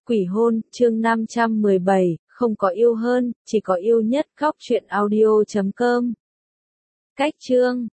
Quỷ hôn, chương 517, không có yêu hơn, chỉ có yêu nhất. Góc truyện audio.com. Cách chương